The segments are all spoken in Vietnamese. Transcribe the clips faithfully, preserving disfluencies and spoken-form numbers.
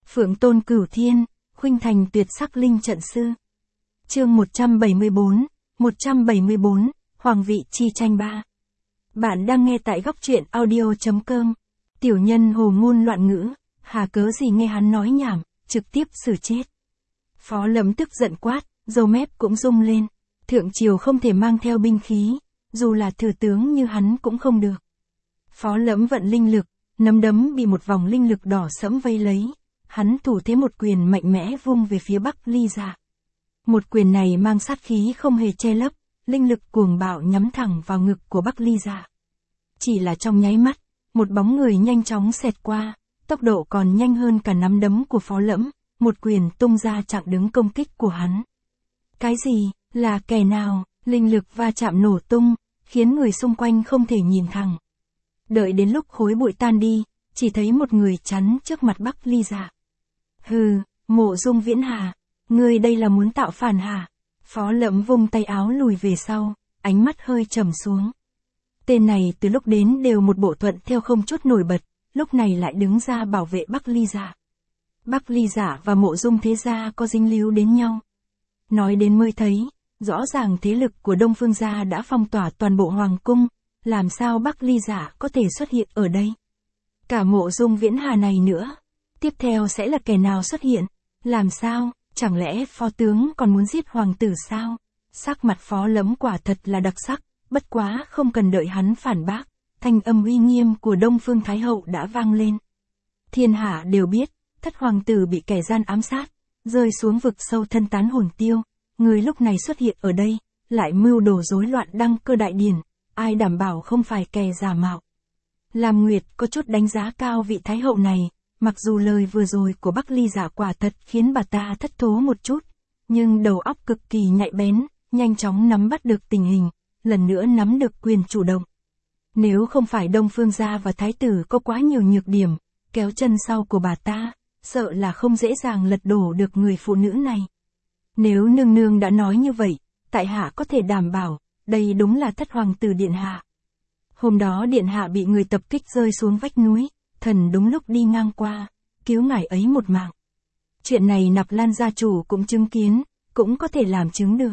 Phượng tôn cửu thiên, khuynh thành tuyệt sắc linh trận sư. Chương một trăm bảy mươi bốn, một trăm bảy mươi bốn, Hoàng vị chi tranh ba. Bạn đang nghe tại góc truyện audio.com. Tiểu nhân hồ ngôn loạn ngữ, hà cớ gì nghe hắn nói nhảm, trực tiếp xử chết. Phó Lẫm tức giận quát, râu mép cũng rung lên. Thượng triều không thể mang theo binh khí, dù là thừa tướng như hắn cũng không được. Phó Lẫm vận linh lực, nắm đấm bị một vòng linh lực đỏ sẫm vây lấy. Hắn thủ thế một quyền mạnh mẽ vung về phía Bắc Ly Dạ. Một quyền này mang sát khí không hề che lấp, linh lực cuồng bạo nhắm thẳng vào ngực của Bắc Ly Dạ. Chỉ là trong nháy mắt, một bóng người nhanh chóng xẹt qua, tốc độ còn nhanh hơn cả nắm đấm của Phó Lẫm, một quyền tung ra chặn đứng công kích của hắn. Cái gì, là kẻ nào, linh lực va chạm nổ tung, khiến người xung quanh không thể nhìn thẳng. Đợi đến lúc khối bụi tan đi, chỉ thấy một người chắn trước mặt Bắc Ly Dạ. Hừ, Mộ Dung Viễn Hà, ngươi đây là muốn tạo phản hả? Phó Lẫm vung tay áo lùi về sau, ánh mắt hơi trầm xuống. Tên này từ lúc đến đều một bộ thuận theo không chút nổi bật, lúc này lại đứng ra bảo vệ Bắc Ly Dạ. Bắc Ly Dạ và Mộ Dung thế gia có dính líu đến nhau. Nói đến mới thấy, rõ ràng thế lực của Đông Phương gia đã phong tỏa toàn bộ hoàng cung, làm sao Bắc Ly Dạ có thể xuất hiện ở đây? Cả Mộ Dung Viễn Hà này nữa, tiếp theo sẽ là kẻ nào xuất hiện? Làm sao, chẳng lẽ phó tướng còn muốn giết hoàng tử sao? Sắc mặt Phó Lẫm quả thật là đặc sắc, bất quá không cần đợi hắn phản bác, thanh âm uy nghiêm của Đông Phương Thái Hậu đã vang lên. Thiên hạ đều biết, thất hoàng tử bị kẻ gian ám sát, rơi xuống vực sâu thân tán hồn tiêu, người lúc này xuất hiện ở đây, lại mưu đồ rối loạn đăng cơ đại điển, ai đảm bảo không phải kẻ giả mạo. Lam Nguyệt có chút đánh giá cao vị Thái Hậu này, mặc dù lời vừa rồi của Bắc Ly Dạ quả thật khiến bà ta thất thố một chút, nhưng đầu óc cực kỳ nhạy bén, nhanh chóng nắm bắt được tình hình, lần nữa nắm được quyền chủ động. Nếu không phải Đông Phương gia và Thái tử có quá nhiều nhược điểm, kéo chân sau của bà ta, sợ là không dễ dàng lật đổ được người phụ nữ này. Nếu nương nương đã nói như vậy, tại hạ có thể đảm bảo, đây đúng là thất hoàng tử điện hạ. Hôm đó điện hạ bị người tập kích rơi xuống vách núi, thần đúng lúc đi ngang qua, cứu ngài ấy một mạng. Chuyện này Nạp Lan gia chủ cũng chứng kiến, cũng có thể làm chứng được.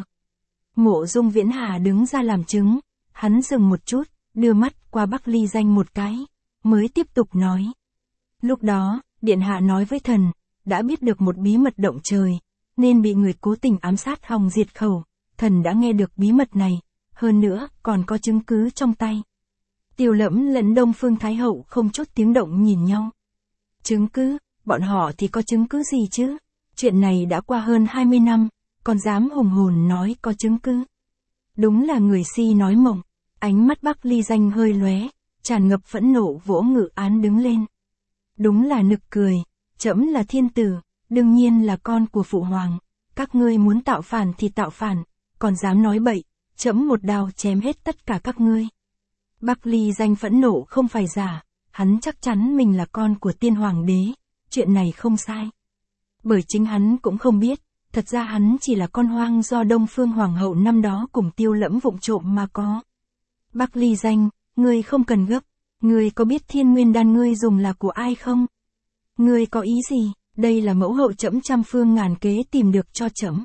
Mộ Dung Viễn Hà đứng ra làm chứng, hắn dừng một chút, đưa mắt qua Bắc Ly Danh một cái, mới tiếp tục nói. Lúc đó, điện hạ nói với thần, đã biết được một bí mật động trời, nên bị người cố tình ám sát hòng diệt khẩu, thần đã nghe được bí mật này, hơn nữa còn có chứng cứ trong tay. Tiểu Lẫm lẫn Đông Phương Thái Hậu không chút tiếng động nhìn nhau. Chứng cứ, bọn họ thì có chứng cứ gì chứ? Chuyện này đã qua hơn hai mươi năm, còn dám hùng hồn nói có chứng cứ. Đúng là người si nói mộng, ánh mắt Bắc Ly Danh hơi lóe, tràn ngập phẫn nộ vỗ ngự án đứng lên. Đúng là nực cười, trẫm là thiên tử, đương nhiên là con của phụ hoàng, các ngươi muốn tạo phản thì tạo phản, còn dám nói bậy, trẫm một đao chém hết tất cả các ngươi. Bắc Ly Danh phẫn nộ không phải giả, hắn chắc chắn mình là con của tiên hoàng đế, chuyện này không sai. Bởi chính hắn cũng không biết, thật ra hắn chỉ là con hoang do Đông Phương Hoàng hậu năm đó cùng Tiêu Lẫm vụng trộm mà có. Bắc Ly Danh, ngươi không cần gấp, ngươi có biết thiên nguyên đan ngươi dùng là của ai không? Ngươi có ý gì, đây là mẫu hậu trẫm trăm phương ngàn kế tìm được cho trẫm.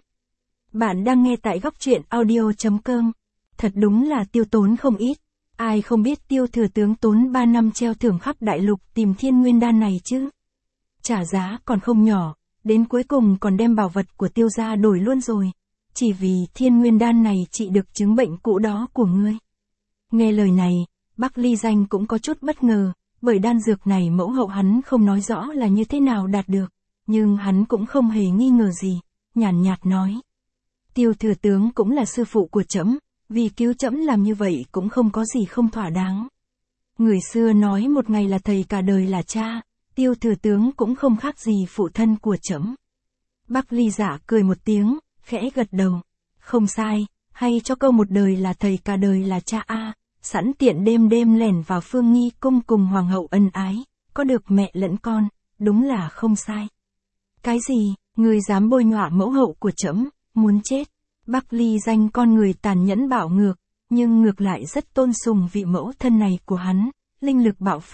Bạn đang nghe tại góc truyện audio.com, thật đúng là tiêu tốn không ít. Ai không biết Tiêu thừa tướng tốn ba năm treo thưởng khắp đại lục tìm thiên nguyên đan này chứ? Trả giá còn không nhỏ, đến cuối cùng còn đem bảo vật của Tiêu gia đổi luôn rồi. Chỉ vì thiên nguyên đan này trị được chứng bệnh cũ đó của ngươi. Nghe lời này, Bắc Ly Danh cũng có chút bất ngờ, bởi đan dược này mẫu hậu hắn không nói rõ là như thế nào đạt được, nhưng hắn cũng không hề nghi ngờ gì, nhàn nhạt nói. Tiêu thừa tướng cũng là sư phụ của trẫm. Vì cứu trẫm làm như vậy cũng không có gì không thỏa đáng. Người xưa nói một ngày là thầy cả đời là cha, Tiêu thừa tướng cũng không khác gì phụ thân của trẫm. Bắc Ly Dạ cười một tiếng, khẽ gật đầu. Không sai, hay cho câu một đời là thầy cả đời là cha a, sẵn tiện đêm đêm lẻn vào Phương Nghi cung cùng hoàng hậu ân ái, có được mẹ lẫn con, đúng là không sai. Cái gì, người dám bôi nhọa mẫu hậu của trẫm, muốn chết. Bắc Ly Danh con người tàn nhẫn bạo ngược, nhưng ngược lại rất tôn sùng vị mẫu thân này của hắn, linh lực bạo phát,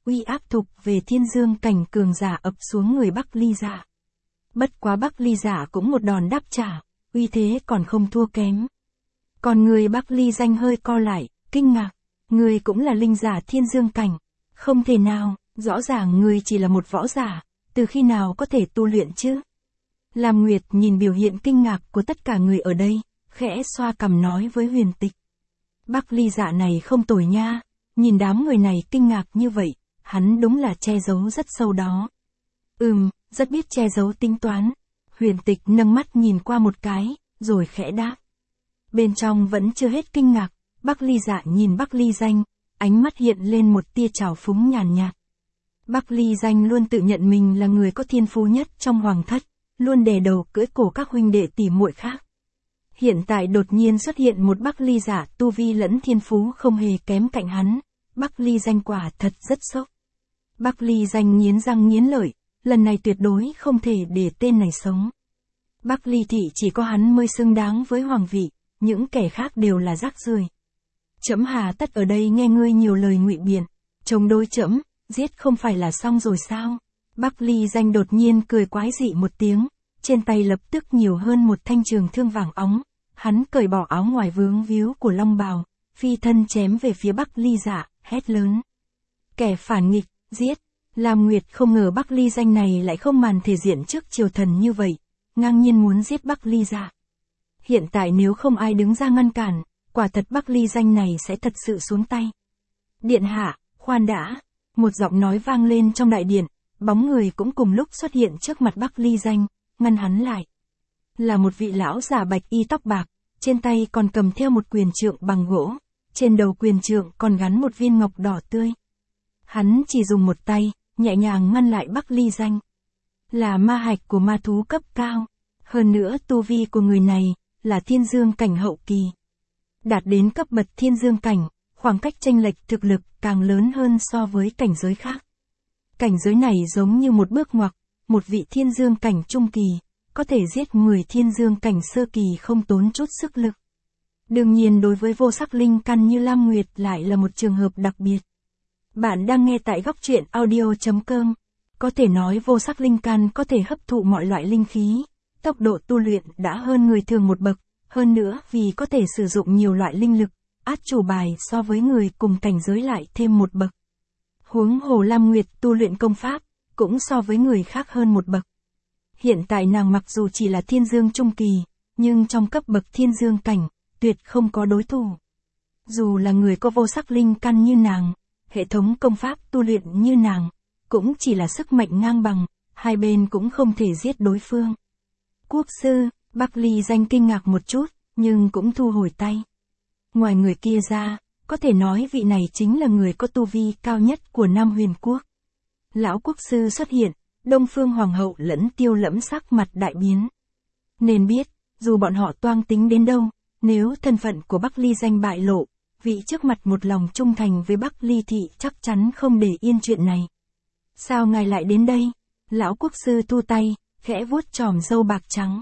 uy áp thục về thiên dương cảnh cường giả ập xuống người Bắc Ly Dạ. Bất quá Bắc Ly Dạ cũng một đòn đáp trả, uy thế còn không thua kém. Còn người Bắc Ly Danh hơi co lại, kinh ngạc, người cũng là linh giả thiên dương cảnh, không thể nào, rõ ràng người chỉ là một võ giả, từ khi nào có thể tu luyện chứ? Lam Nguyệt nhìn biểu hiện kinh ngạc của tất cả người ở đây, khẽ xoa cằm nói với Huyền Tịch. Bắc Ly Dạ này không tồi nha, nhìn đám người này kinh ngạc như vậy, hắn đúng là che giấu rất sâu đó. Ừm, rất biết che giấu tính toán. Huyền Tịch nâng mắt nhìn qua một cái, rồi khẽ đáp. Bên trong vẫn chưa hết kinh ngạc, Bắc Ly Dạ nhìn Bắc Ly Danh, ánh mắt hiện lên một tia trào phúng nhàn nhạt. Bắc Ly Danh luôn tự nhận mình là người có thiên phú nhất trong hoàng thất, luôn đè đầu cưỡi cổ các huynh đệ tỷ muội khác. Hiện tại đột nhiên xuất hiện một Bắc Ly Dạ tu vi lẫn thiên phú không hề kém cạnh hắn, Bắc Ly Danh quả thật rất sốc. Bắc Ly Danh nghiến răng nghiến lợi, lần này tuyệt đối không thể để tên này sống. Bắc Ly thị chỉ có hắn mới xứng đáng với hoàng vị, những kẻ khác đều là rác rưởi. Trẫm hà tất ở đây nghe ngươi nhiều lời ngụy biện, chống đối trẫm, giết không phải là xong rồi sao? Bắc Ly Danh đột nhiên cười quái dị một tiếng, trên tay lập tức nhiều hơn một thanh trường thương vàng óng, hắn cởi bỏ áo ngoài vướng víu của long bào, phi thân chém về phía Bắc Ly Dạ, hét lớn. Kẻ phản nghịch, giết! Lam Nguyệt không ngờ Bắc Ly Danh này lại không màn thể diện trước triều thần như vậy, ngang nhiên muốn giết Bắc Ly Dạ. Hiện tại nếu không ai đứng ra ngăn cản, quả thật Bắc Ly Danh này sẽ thật sự xuống tay. Điện hạ, khoan đã, một giọng nói vang lên trong đại điện, bóng người cũng cùng lúc xuất hiện trước mặt Bắc Ly Danh, ngăn hắn lại. Là một vị lão già bạch y tóc bạc, trên tay còn cầm theo một quyền trượng bằng gỗ, trên đầu quyền trượng còn gắn một viên ngọc đỏ tươi. Hắn chỉ dùng một tay, nhẹ nhàng ngăn lại Bắc Ly Danh. Là ma hạch của ma thú cấp cao, hơn nữa tu vi của người này là thiên dương cảnh hậu kỳ. Đạt đến cấp bậc thiên dương cảnh, khoảng cách chênh lệch thực lực càng lớn hơn so với cảnh giới khác. Cảnh giới này giống như một bước ngoặt, một vị thiên dương cảnh trung kỳ, có thể giết người thiên dương cảnh sơ kỳ không tốn chút sức lực. Đương nhiên đối với vô sắc linh căn như Lam Nguyệt lại là một trường hợp đặc biệt. Bạn đang nghe tại góc truyện audio chấm com. Có thể nói vô sắc linh căn có thể hấp thụ mọi loại linh khí, tốc độ tu luyện đã hơn người thường một bậc, hơn nữa vì có thể sử dụng nhiều loại linh lực, át chủ bài so với người cùng cảnh giới lại thêm một bậc. Huống hồ Lam Nguyệt tu luyện công pháp, cũng so với người khác hơn một bậc. Hiện tại nàng mặc dù chỉ là thiên dương trung kỳ, nhưng trong cấp bậc thiên dương cảnh, tuyệt không có đối thủ. Dù là người có vô sắc linh căn như nàng, hệ thống công pháp tu luyện như nàng, cũng chỉ là sức mạnh ngang bằng, hai bên cũng không thể giết đối phương. Quốc sư, Bắc Ly Danh kinh ngạc một chút, nhưng cũng thu hồi tay. Ngoài người kia ra, có thể nói vị này chính là người có tu vi cao nhất của Nam Huyền Quốc. Lão quốc sư xuất hiện, Đông Phương Hoàng hậu lẫn Tiêu Lẫm sắc mặt đại biến. Nên biết, dù bọn họ toang tính đến đâu, nếu thân phận của Bắc Ly Danh bại lộ, vị trước mặt một lòng trung thành với Bắc Ly thị chắc chắn không để yên chuyện này. Sao ngài lại đến đây? Lão quốc sư thu tay, khẽ vuốt chòm râu bạc trắng.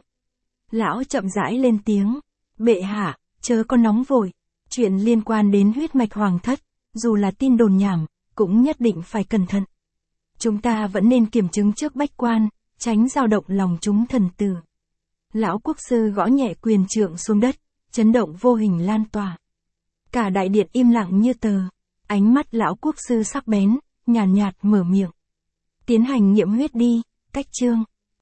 Lão chậm rãi lên tiếng. Bệ hạ, chớ có nóng vội. Chuyện liên quan đến huyết mạch hoàng thất, dù là tin đồn nhảm, cũng nhất định phải cẩn thận. Chúng ta vẫn nên kiểm chứng trước bách quan, tránh dao động lòng chúng thần tử. Lão quốc sư gõ nhẹ quyền trượng xuống đất, chấn động vô hình lan tỏa. Cả đại điện im lặng như tờ, ánh mắt lão quốc sư sắc bén, nhàn nhạt, nhạt mở miệng. Tiến hành nghiệm huyết đi, cách chương.